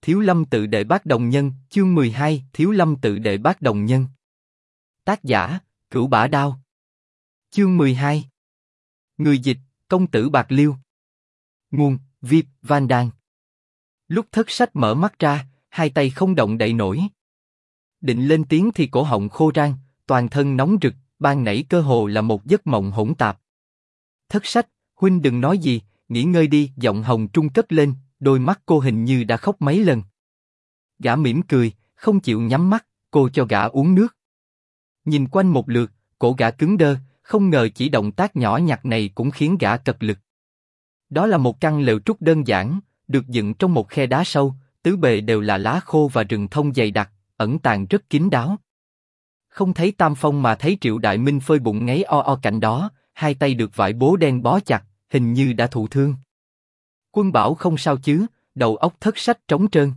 Thiếu Lâm tự đệ bát đồng nhân, chương 12, Thiếu Lâm tự đệ bát đồng nhân. Tác giả, Cửu Bả Đao. Chương 12. Người dịch, Công tử Bạc Liêu. Nguồn, Vip, Van Đan. Lúc Thất Sách mở mắt ra, hai tay không động đậy nổi. Định lên tiếng thì cổ họng khô rang, toàn thân nóng rực, ban nãy cơ hồ là một giấc mộng hỗn tạp. Thất Sách, huynh đừng nói gì, nghỉ ngơi đi, giọng Hồng Trung cất lên, đôi mắt cô hình như đã khóc mấy lần. Gã mỉm cười, không chịu nhắm mắt, cô cho gã uống nước. Nhìn quanh một lượt, cổ gã cứng đơ, không ngờ chỉ động tác nhỏ nhặt này cũng khiến gã cật lực. Đó là một căn lều trúc đơn giản, được dựng trong một khe đá sâu, tứ bề đều là lá khô và rừng thông dày đặc, ẩn tàng rất kín đáo. Không thấy Tam Phong mà thấy Triệu Đại Minh phơi bụng ngáy o o cạnh đó, hai tay được vải bố đen bó chặt, hình như đã thụ thương. Quân Bảo không sao chứ, đầu óc Thất Sách trống trơn.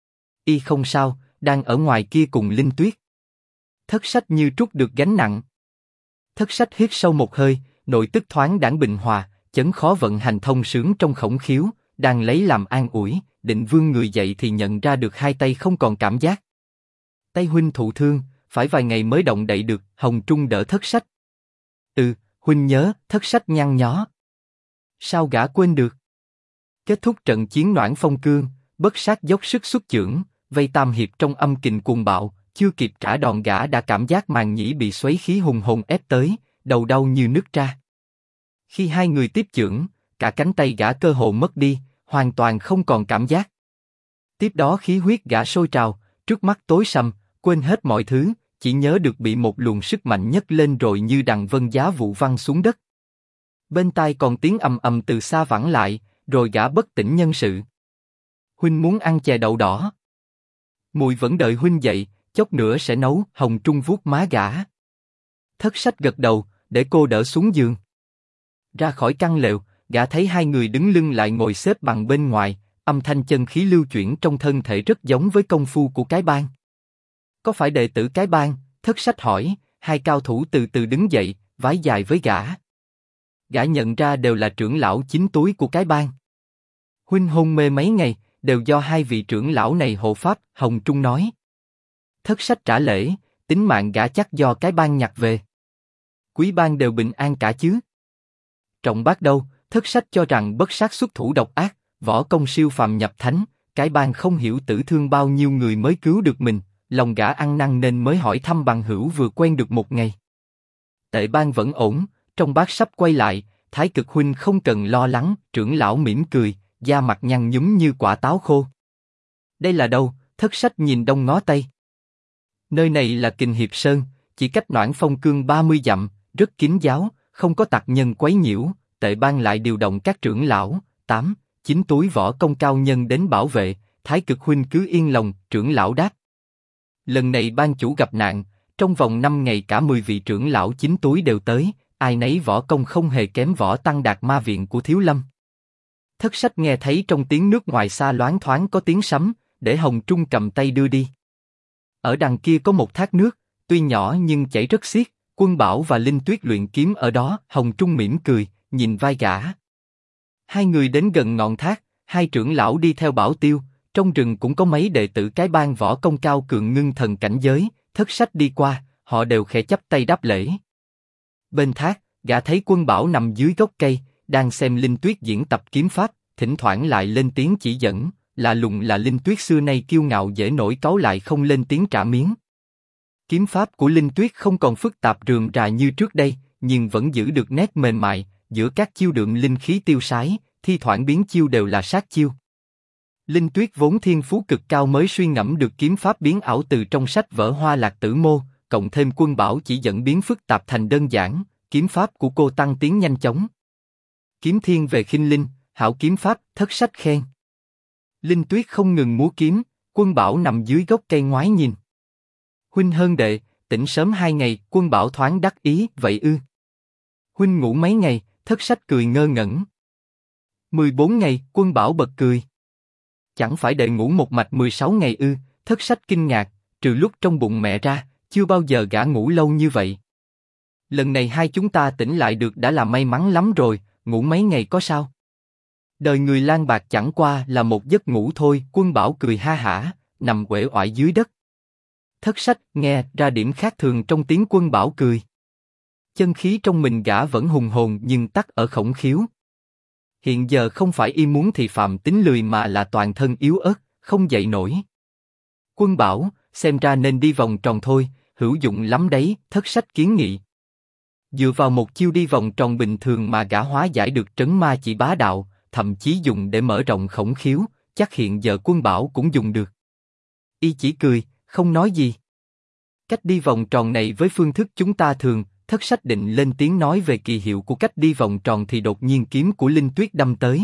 Y không sao, đang ở ngoài kia cùng Linh Tuyết. Thất Sách như trút được gánh nặng. Thất Sách hít sâu một hơi, nội tức thoáng đãng bình hòa, chấn khó vận hành thông sướng trong khổng khiếu, đang lấy làm an ủi, định vươn người dậy thì nhận ra được hai tay không còn cảm giác. Tay huynh thụ thương, phải vài ngày mới động đậy được. Hồng Trung đỡ Thất Sách. Huynh nhớ. Thất Sách nhăn nhó. Sao gã quên được? Kết thúc trận chiến Noãn Phong Cương, Bất Sát dốc sức xuất chưởng, vây tam hiệp trong âm kình cuồng bạo, chưa kịp trả đòn gã đã cảm giác màng nhĩ bị xoáy khí hùng hồn ép tới, đầu đau như nứt ra. Khi hai người tiếp chưởng, cả cánh tay gã cơ hồ mất đi, hoàn toàn không còn cảm giác. Tiếp đó khí huyết gã sôi trào, trước mắt tối sầm, quên hết mọi thứ, chỉ nhớ được bị một luồng sức mạnh nhấc lên rồi như đằng vân giá vụ văng xuống đất. Bên tai còn tiếng ầm ầm từ xa vẳng lại, rồi gã bất tỉnh nhân sự. Huynh muốn ăn chè đậu đỏ. Mùi vẫn đợi huynh dậy, chốc nữa sẽ nấu. Hồng Trung vuốt má gã. Thất Sách gật đầu, để cô đỡ xuống giường. Ra khỏi căn lều, gã thấy hai người đứng lưng lại ngồi xếp bằng bên ngoài, âm thanh chân khí lưu chuyển trong thân thể rất giống với công phu của cái bang. Có phải đệ tử cái bang? Thất Sách hỏi. Hai cao thủ từ từ đứng dậy, vái dài với gã. Gã nhận ra đều là trưởng lão chính túi của cái bang. Huynh hôn mê mấy ngày, đều do hai vị trưởng lão này hộ pháp. Hồng Trung nói. Thất Sách trả lễ, tính mạng gã chắc do cái bang nhặt về. Quý bang đều bình an cả chứ? Trọng bác đâu? Thất Sách cho rằng Bất Sát xuất thủ độc ác, võ công siêu phàm nhập thánh, cái bang không hiểu tử thương bao nhiêu người mới cứu được mình, lòng gã ăn năn nên mới hỏi thăm bằng hữu vừa quen được một ngày. Tệ bang vẫn ổn, trong bác sắp quay lại, Thái Cực huynh không cần lo lắng. Trưởng lão mỉm cười, da mặt nhăn nhúm như quả táo khô. Đây là đâu? Thất Sách nhìn đông ngó tây. Nơi này là Kình Hiệp Sơn, chỉ cách Noãn Phong Cương 30 dặm, rất kín giáo, không có tặc nhân quấy nhiễu. Tệ bang lại điều động các trưởng lão, 8, 9 túi võ công cao nhân đến bảo vệ. Thái Cực huynh cứ yên lòng. Trưởng lão đáp. Lần này bang chủ gặp nạn, trong vòng 5 ngày cả 10 vị trưởng lão 9 túi đều tới, ai nấy võ công không hề kém võ tăng đạt ma viện của Thiếu Lâm. Thất Sách nghe thấy trong tiếng nước ngoài xa loáng thoáng có tiếng sấm, để Hồng Trung cầm tay đưa đi. Ở đằng kia có một thác nước, tuy nhỏ nhưng chảy rất xiết. Quân Bảo và Linh Tuyết luyện kiếm ở đó. Hồng Trung mỉm cười, nhìn vai gã. Hai người đến gần ngọn thác, hai trưởng lão đi theo bảo tiêu. Trong rừng cũng có mấy đệ tử cái bang võ công cao cường ngưng thần cảnh giới. Thất Sách đi qua, họ đều khẽ chắp tay đáp lễ. Bên thác, gã thấy Quân Bảo nằm dưới gốc cây, đang xem Linh Tuyết diễn tập kiếm pháp, thỉnh thoảng lại lên tiếng chỉ dẫn. Lạ lùng là Linh Tuyết xưa nay kiêu ngạo dễ nổi cáu lại không lên tiếng trả miếng. Kiếm pháp của Linh Tuyết không còn phức tạp rườm rà như trước đây, nhưng vẫn giữ được nét mềm mại, giữa các chiêu đượm linh khí tiêu sái, thi thoảng biến chiêu đều là sát chiêu. Linh Tuyết vốn thiên phú cực cao mới suy ngẫm được kiếm pháp biến ảo từ trong sách vở Hoa Lạc Tử Mô, cộng thêm Quân Bảo chỉ dẫn biến phức tạp thành đơn giản, kiếm pháp của cô tăng tiến nhanh chóng. Kiếm thiên về khinh linh, hảo kiếm pháp. Thất Sách khen. Linh Tuyết không ngừng múa kiếm, Quân Bảo nằm dưới gốc cây ngoái nhìn. Huynh hơn đệ, tỉnh sớm 2 ngày. Quân Bảo thoáng đắc ý. Vậy ư? Huynh ngủ mấy ngày? Thất Sách cười ngơ ngẩn. 14 ngày. Quân Bảo bật cười. Chẳng phải đệ ngủ một mạch 16 ngày ư? Thất Sách kinh ngạc, trừ lúc trong bụng mẹ ra, chưa bao giờ gã ngủ lâu như vậy. Lần này hai chúng ta tỉnh lại được đã là may mắn lắm rồi, ngủ mấy ngày có sao? Đời người lang bạc chẳng qua là một giấc ngủ thôi. Quân Bảo cười ha hả, nằm uể oải dưới đất. Thất Sách nghe ra điểm khác thường trong tiếng Quân Bảo cười. Chân khí trong mình gã vẫn hùng hồn nhưng tắc ở khổng khiếu. Hiện giờ không phải y muốn thì Phạm Tính lười mà là toàn thân yếu ớt, không dậy nổi. Quân Bảo, xem ra nên đi vòng tròn thôi, hữu dụng lắm đấy. Thất Sách kiến nghị. Dựa vào một chiêu đi vòng tròn bình thường mà gã hóa giải được trấn ma chỉ bá đạo, thậm chí dùng để mở rộng khổng khiếu, chắc hiện giờ Quân Bảo cũng dùng được. Y chỉ cười, không nói gì. Cách đi vòng tròn này với phương thức chúng ta thường. Thất Sách định lên tiếng nói về kỳ hiệu của cách đi vòng tròn thì đột nhiên kiếm của Linh Tuyết đâm tới.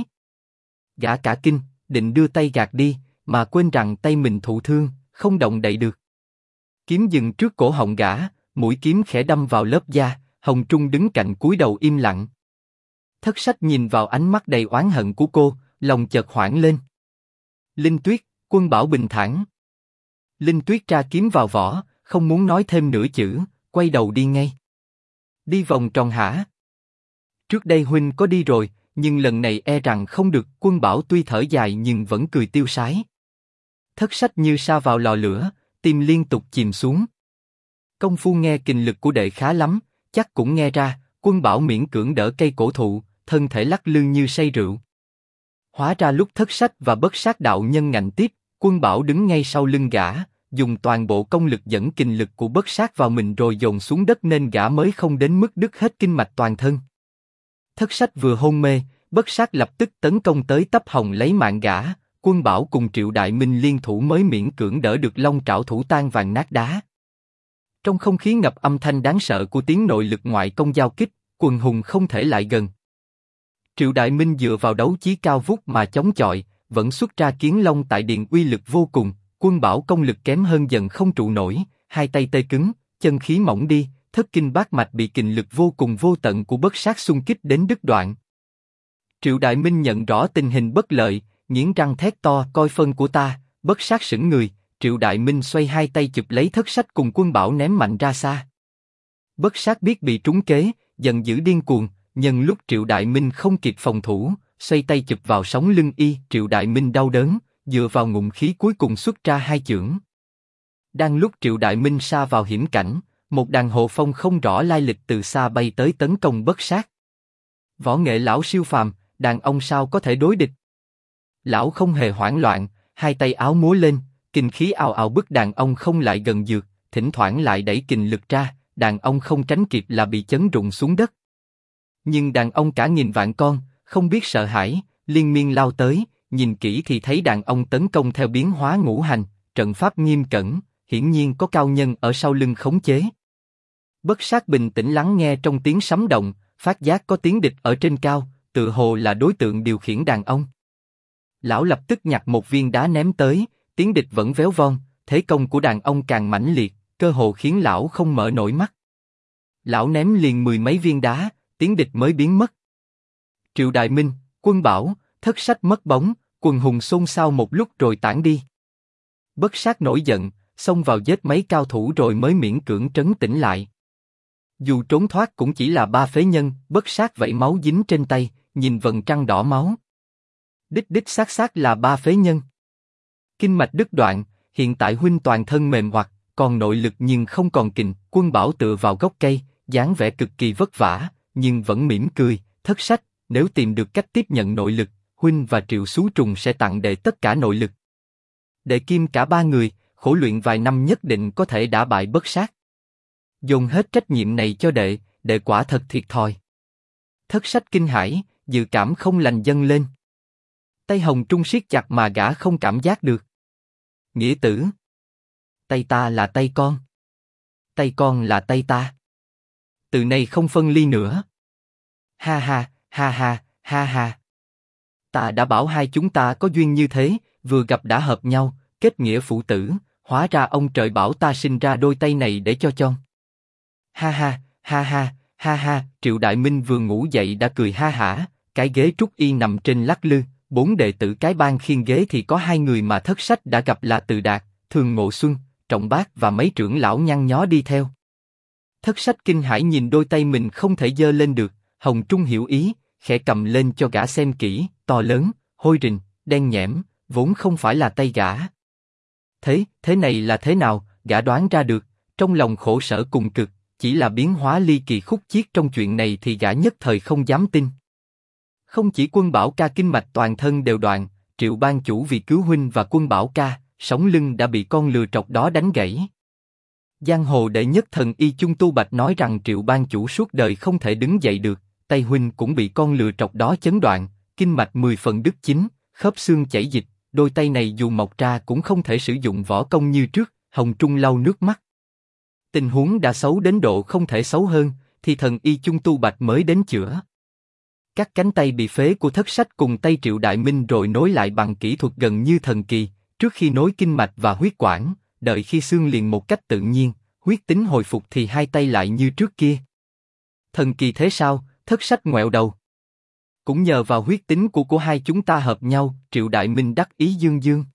Gã cả kinh, định đưa tay gạt đi, mà quên rằng tay mình thụ thương, không động đậy được. Kiếm dừng trước cổ họng gã, mũi kiếm khẽ đâm vào lớp da. Hồng Trung đứng cạnh cúi đầu im lặng. Thất Sách nhìn vào ánh mắt đầy oán hận của cô, lòng chợt hoảng lên. Linh Tuyết, Quân Bảo bình thản. Linh Tuyết tra kiếm vào vỏ, không muốn nói thêm nửa chữ, quay đầu đi ngay. Đi vòng tròn hả? Trước đây huynh có đi rồi, nhưng lần này e rằng không được. Quân Bảo tuy thở dài nhưng vẫn cười tiêu sái. Thất Sách như sa vào lò lửa, tim liên tục chìm xuống. Công phu nghe kình lực của đệ khá lắm, chắc cũng nghe ra. Quân Bảo miễn cưỡng đỡ cây cổ thụ, thân thể lắc lư như say rượu. Hóa ra lúc Thất Sách và Bất Sát đạo nhân ngạnh tiếp, Quân Bảo đứng ngay sau lưng gã, dùng toàn bộ công lực dẫn kình lực của Bất Sát vào mình rồi dồn xuống đất nên gã mới không đến mức đứt hết kinh mạch toàn thân. Thất Sách vừa hôn mê, Bất Sát lập tức tấn công tới tấp hồng lấy mạng gã. Quân Bảo cùng Triệu Đại Minh liên thủ mới miễn cưỡng đỡ được long trảo thủ tan vàng nát đá. Trong không khí ngập âm thanh đáng sợ của tiếng nội lực ngoại công giao kích, quần hùng không thể lại gần. Triệu Đại Minh dựa vào đấu chí cao vút mà chống chọi, vẫn xuất ra Kiến Long tại điện uy lực vô cùng. Quân Bảo công lực kém hơn dần không trụ nổi, hai tay tê cứng, chân khí mỏng đi, thất kinh bát mạch bị kình lực vô cùng vô tận của Bất Sát xung kích đến đứt đoạn. Triệu Đại Minh nhận rõ tình hình bất lợi, nghiến răng thét to, coi phân của ta. Bất Sát sững người, Triệu Đại Minh xoay hai tay chụp lấy Thất Sách cùng Quân Bảo ném mạnh ra xa. Bất Sát biết bị trúng kế, giận dữ điên cuồng, nhân lúc Triệu Đại Minh không kịp phòng thủ, xoay tay chụp vào sống lưng y. Triệu Đại Minh đau đớn, dựa vào ngụm khí cuối cùng xuất ra hai chưởng. Đang lúc Triệu Đại Minh sa vào hiểm cảnh, một đàn hồ phong không rõ lai lịch từ xa bay tới tấn công Bất Sát. Võ nghệ lão siêu phàm, đàn ông sao có thể đối địch? Lão không hề hoảng loạn, hai tay áo múa lên, kình khí ào ào bức đàn ông không lại gần dược, thỉnh thoảng lại đẩy kình lực ra, đàn ông không tránh kịp là bị chấn rụng xuống đất. Nhưng đàn ông cả nghìn vạn con, không biết sợ hãi, liên miên lao tới, nhìn kỹ thì thấy đàn ông tấn công theo biến hóa ngũ hành, trận pháp nghiêm cẩn, hiển nhiên có cao nhân ở sau lưng khống chế. Bất Sát bình tĩnh lắng nghe trong tiếng sấm động, phát giác có tiếng địch ở trên cao, tự hồ là đối tượng điều khiển đàn ông. Lão lập tức nhặt một viên đá ném tới, tiếng địch vẫn véo von, thế công của đàn ông càng mãnh liệt, cơ hồ khiến lão không mở nổi mắt. Lão ném liền mười mấy viên đá, tiếng địch mới biến mất. Triệu Đại Minh, Quân Bảo, Thất Sách mất bóng, quần hùng xôn xao một lúc rồi tản đi. Bất Sát nổi giận, xông vào giết mấy cao thủ rồi mới miễn cưỡng trấn tĩnh lại. Dù trốn thoát cũng chỉ là ba phế nhân. Bất Sát vẩy máu dính trên tay, nhìn vầng trăng đỏ máu. Đích đích xác xác là ba phế nhân. Kinh mạch đứt đoạn, hiện tại huynh toàn thân mềm oặt, còn nội lực nhưng không còn kình. Quân Bảo tựa vào gốc cây, dáng vẻ cực kỳ vất vả, nhưng vẫn mỉm cười. Thất Sách, nếu tìm được cách tiếp nhận nội lực, huynh và Triệu Xú Trùng sẽ tặng đệ tất cả nội lực. Đệ kim cả ba người, khổ luyện vài năm nhất định có thể đả bại Bất Sát. Dồn hết trách nhiệm này cho đệ, đệ quả thật thiệt thòi. Thất Sách kinh hãi, dự cảm không lành dâng lên. Tay Hồng Trung siết chặt mà gã không cảm giác được. Nghĩa tử, tay ta là tay con là tay ta. Từ nay không phân ly nữa. Ha ha, ha ha, ha ha. Ta đã bảo hai chúng ta có duyên như thế, vừa gặp đã hợp nhau, kết nghĩa phụ tử, hóa ra ông trời bảo ta sinh ra đôi tay này để cho chon. Ha ha, ha ha, ha ha. Triệu Đại Minh vừa ngủ dậy đã cười ha hả, cái ghế trúc y nằm trên lắc lư, bốn đệ tử cái bang khiêng ghế thì có hai người mà Thất Sách đã gặp là Từ Đạt, Thường Ngộ Xuân, Trọng Bác và mấy trưởng lão nhăn nhó đi theo. Thất Sách kinh hãi nhìn đôi tay mình không thể giơ lên được, Hồng Trung hiểu ý, khẽ cầm lên cho gã xem kỹ, to lớn, hôi rình, đen nhẽm, vốn không phải là tay gã. Thế này là thế nào, gã đoán ra được, trong lòng khổ sở cùng cực, chỉ là biến hóa ly kỳ khúc chiết trong chuyện này thì gã nhất thời không dám tin. Không chỉ Quân Bảo Ca kinh mạch toàn thân đều đoạn, Triệu ban chủ vì cứu huynh và Quân Bảo Ca, sống lưng đã bị con lừa trọc đó đánh gãy. Giang hồ đệ nhất thần y Chung Tu Bạch nói rằng Triệu ban chủ suốt đời không thể đứng dậy được, tay huynh cũng bị con lừa trọc đó chấn đoạn, kinh mạch 10 phần đứt chính, khớp xương chảy dịch, đôi tay này dù mọc ra cũng không thể sử dụng võ công như trước. Hồng Trung lau nước mắt. Tình huống đã xấu đến độ không thể xấu hơn, thì thần y Chung Tu Bạch mới đến chữa. Các cánh tay bị phế của Thất Sách cùng tay Triệu Đại Minh rồi nối lại bằng kỹ thuật gần như thần kỳ, trước khi nối kinh mạch và huyết quản, đợi khi xương liền một cách tự nhiên, huyết tính hồi phục thì hai tay lại như trước kia. Thần kỳ thế sao? Thất Sách ngoẹo đầu. Cũng nhờ vào huyết tính của hai chúng ta hợp nhau, Triệu Đại Minh đắc ý dương dương.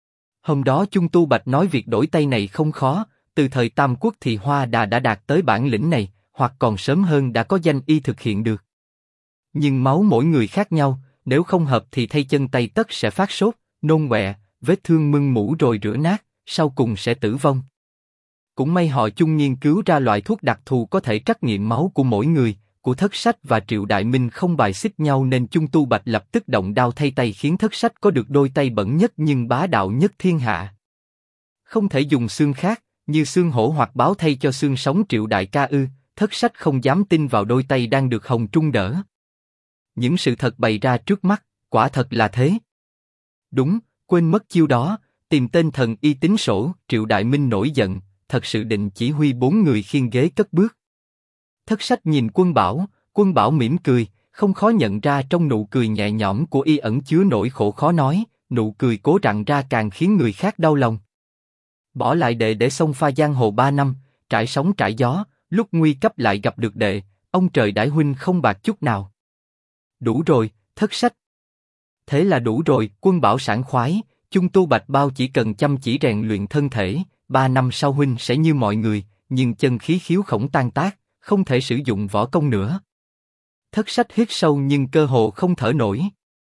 Hôm đó Chung Tu Bạch nói việc đổi tay này không khó, từ thời Tam Quốc thì Hoa Đà đã đạt tới bản lĩnh này, hoặc còn sớm hơn đã có danh y thực hiện được. Nhưng máu mỗi người khác nhau, nếu không hợp thì thay chân tay tất sẽ phát sốt, nôn ọe, vết thương mưng mủ rồi rửa nát, sau cùng sẽ tử vong. Cũng may họ Chung nghiên cứu ra loại thuốc đặc thù có thể trắc nghiệm máu của mỗi người, của Thất Sách và Triệu Đại Minh không bài xích nhau nên Chung Tu Bạch lập tức động đao thay tay khiến Thất Sách có được đôi tay bẩn nhất nhưng bá đạo nhất thiên hạ. Không thể dùng xương khác, như xương hổ hoặc báo thay cho xương sống Triệu Đại Ca ư? Thất Sách không dám tin vào đôi tay đang được Hồng Trung đỡ. Những sự thật bày ra trước mắt, quả thật là thế. Đúng, quên mất chiêu đó, tìm tên thần y tính sổ. Triệu Đại Minh nổi giận, thật sự định chỉ huy 4 người khiêng ghế cất bước. Thất Sách nhìn Quân Bảo mỉm cười, không khó nhận ra trong nụ cười nhẹ nhõm của y ẩn chứa nỗi khổ khó nói, nụ cười cố rặn ra càng khiến người khác đau lòng. Bỏ lại đệ để xông pha giang hồ 3 năm, trải sóng trải gió, lúc nguy cấp lại gặp được đệ, ông trời đãi huynh không bạc chút nào. Đủ rồi, Thất Sách. Thế là đủ rồi, Quân Bảo sảng khoái, Chung Tu Bạch bao chỉ cần chăm chỉ rèn luyện thân thể, 3 năm sau huynh sẽ như mọi người, nhưng chân khí khiếu khổng tan tác, không thể sử dụng võ công nữa. Thất Sách hít sâu nhưng cơ hồ không thở nổi.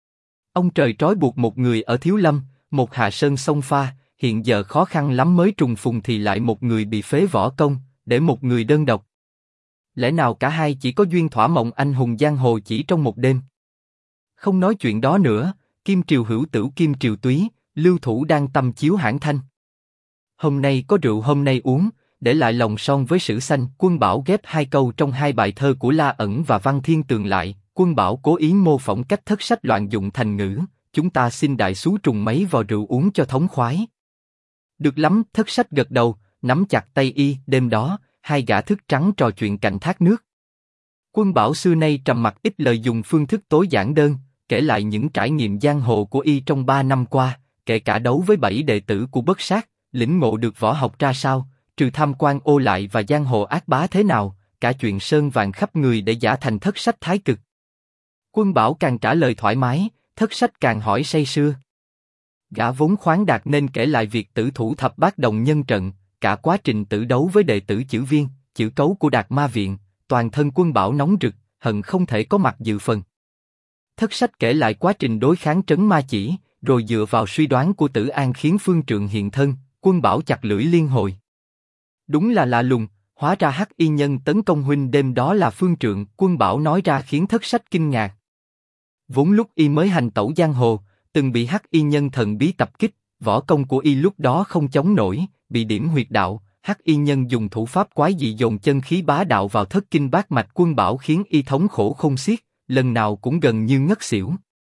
Ông trời trói buộc một người ở Thiếu Lâm, một Hạ Sơn xông pha, hiện giờ khó khăn lắm mới trùng phùng thì lại một người bị phế võ công, để một người đơn độc. Lẽ nào cả hai chỉ có duyên thỏa mộng anh hùng giang hồ chỉ trong một đêm? Không nói chuyện đó nữa, Kim Triều hữu tửu Kim Triều túy, lưu thủ đang tâm chiếu hãn thanh. Hôm nay có rượu hôm nay uống, để lại lòng son với sử xanh. Quân Bảo ghép 2 câu trong 2 bài thơ của La Ẩn và Văn Thiên Tường lại. Quân Bảo cố ý mô phỏng cách Thất Sách loạn dụng thành ngữ. Chúng ta xin đại xú trùng mấy vò rượu uống cho thống khoái. Được lắm, Thất Sách gật đầu, nắm chặt tay y. Đêm đó, hai gã thức trắng trò chuyện cạnh thác nước. Quân Bảo xưa nay trầm mặc ít lời, dùng phương thức tối giản đơn, kể lại những trải nghiệm giang hồ của y trong 3 năm qua, kể cả đấu với 7 đệ tử của Bất Sát, lĩnh ngộ được võ học ra sao, trừ tham quan ô lại và giang hồ ác bá thế nào, cả chuyện sơn vàng khắp người để giả thành Thất Sách thái cực. Quân Bảo càng trả lời thoải mái, Thất Sách càng hỏi say sưa. Gã vốn khoáng đạt nên kể lại việc tử thủ thập bát đồng nhân trận, cả quá trình tử đấu với đệ tử Chữ Viên, Chữ Cấu của Đạt Ma Viện. Toàn thân Quân Bảo nóng rực, hận không thể có mặt dự phần. Thất Sách kể lại quá trình đối kháng Trấn Ma Chỉ, rồi dựa vào suy đoán của Tử An khiến Phương Trượng hiện thân. Quân Bảo chặt lưỡi liên hồi. Đúng là lạ lùng, hóa ra Hắc Y Nhân tấn công huynh đêm đó là Phương Trượng. Quân Bảo nói ra khiến Thất Sách kinh ngạc. Vốn lúc y mới hành tẩu giang hồ, từng bị Hắc Y Nhân thần bí tập kích, võ công của y lúc đó không chống nổi, bị điểm huyệt đạo. Hắc Y Nhân dùng thủ pháp quái dị dồn chân khí bá đạo vào thất kinh bát mạch Quân Bảo khiến y thống khổ không xiết, lần nào cũng gần như ngất xỉu.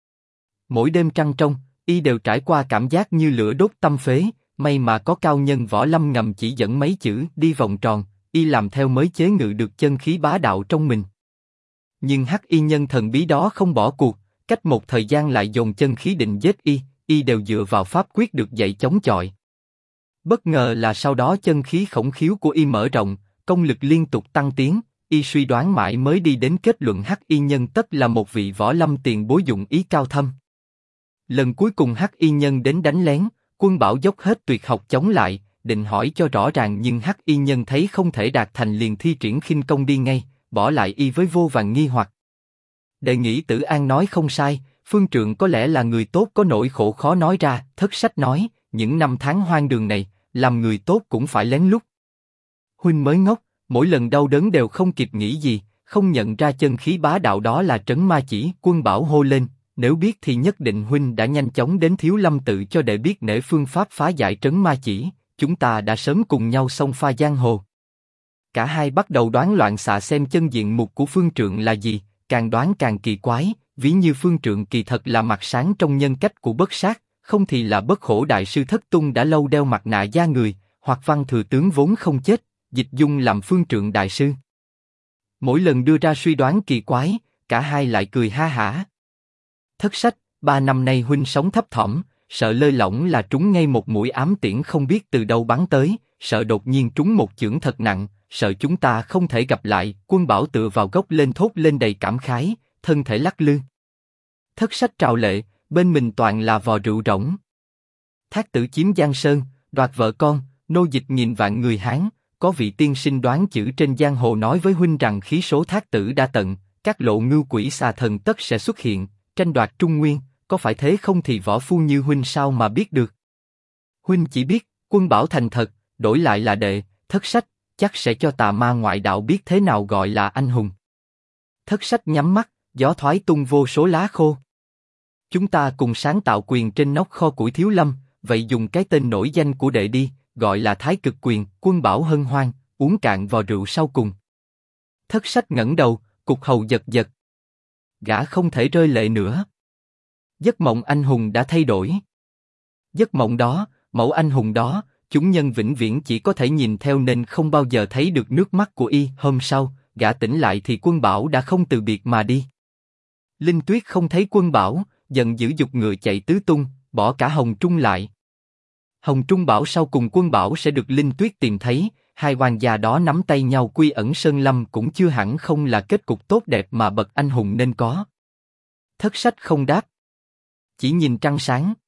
Mỗi đêm trăng trong, y đều trải qua cảm giác như lửa đốt tâm phế, may mà có cao nhân võ lâm ngầm chỉ dẫn mấy chữ đi vòng tròn, y làm theo mới chế ngự được chân khí bá đạo trong mình. Nhưng Hắc Y Nhân thần bí đó không bỏ cuộc, cách một thời gian lại dồn chân khí định giết y đều dựa vào pháp quyết được dạy chống chọi. Bất ngờ là sau đó chân khí khổng khiếu của y mở rộng, công lực liên tục tăng tiến, y suy đoán mãi mới đi đến kết luận Hắc Y Nhân tất là một vị võ lâm tiền bối dụng ý cao thâm. Lần cuối cùng Hắc Y Nhân đến đánh lén, Quân Bảo dốc hết tuyệt học chống lại, định hỏi cho rõ ràng nhưng Hắc Y Nhân thấy không thể đạt thành liền thi triển khinh công đi ngay, bỏ lại y với vô vàn nghi hoặc. Đệ nghĩ Tử An nói không sai, Phương Trượng có lẽ là người tốt có nỗi khổ khó nói ra. Thất Sách nói, những năm tháng hoang đường này, làm người tốt cũng phải lén lút. Huynh mới ngốc, mỗi lần đau đớn đều không kịp nghĩ gì, không nhận ra chân khí bá đạo đó là trấn ma chỉ. Quân Bảo hô lên, nếu biết thì nhất định huynh đã nhanh chóng đến Thiếu Lâm tự cho để biết nể phương pháp phá giải trấn ma chỉ, chúng ta đã sớm cùng nhau xông pha giang hồ. Cả hai bắt đầu đoán loạn xạ xem chân diện mục của Phương Trượng là gì, càng đoán càng kỳ quái, ví như Phương Trượng kỳ thật là mặt sáng trong nhân cách của Bất Sát, không thì là Bất Hổ đại sư thất tung đã lâu đeo mặt nạ da người, hoặc Văn thừa tướng vốn không chết, dịch dung làm Phương Trượng đại sư. Mỗi lần đưa ra suy đoán kỳ quái, cả hai lại cười ha hả. Thất Sách, 3 năm nay huynh sống thấp thỏm, sợ lơi lỏng là trúng ngay một mũi ám tiễn không biết từ đâu bắn tới, sợ đột nhiên trúng một chưởng thật nặng, sợ chúng ta không thể gặp lại. Quân Bảo tựa vào gốc lên thốt lên đầy cảm khái, thân thể lắc lư. Thất Sách trào lệ, bên mình toàn là vò rượu rỗng. Thác tử chiếm Giang Sơn, đoạt vợ con, nô dịch nghìn vạn người Hán, có vị tiên sinh đoán chữ trên giang hồ nói với huynh rằng khí số Thác tử đã tận, các lộ ngưu quỷ xà thần tất sẽ xuất hiện, tranh đoạt Trung Nguyên, có phải thế không thì võ phu như huynh sao mà biết được? Huynh chỉ biết, Quân Bảo thành thật, đổi lại là đệ, Thất Sách, chắc sẽ cho tà ma ngoại đạo biết thế nào gọi là anh hùng. Thất Sách nhắm mắt, gió thoái tung vô số lá khô. Chúng ta cùng sáng tạo quyền trên nóc kho củi Thiếu Lâm, vậy dùng cái tên nổi danh của đệ đi, gọi là Thái Cực Quyền. Quân Bảo hân hoan, uống cạn vò rượu sau cùng. Thất Sách ngẩng đầu, cục hầu giật giật. Gã không thể rơi lệ nữa. Giấc mộng anh hùng đã thay đổi. Giấc mộng đó, mẫu anh hùng đó, chúng nhân vĩnh viễn chỉ có thể nhìn theo nên không bao giờ thấy được nước mắt của y. Hôm sau, gã tỉnh lại thì Quân Bảo đã không từ biệt mà đi. Linh Tuyết không thấy Quân Bảo, giận dữ giục ngựa chạy tứ tung, bỏ cả Hồng Trung lại. Hồng Trung bảo sau cùng Quân Bảo sẽ được Linh Tuyết tìm thấy, hai hoàng gia đó nắm tay nhau quy ẩn sơn lâm cũng chưa hẳn không là kết cục tốt đẹp mà bậc anh hùng nên có. Thất Sách không đáp, chỉ nhìn trăng sáng.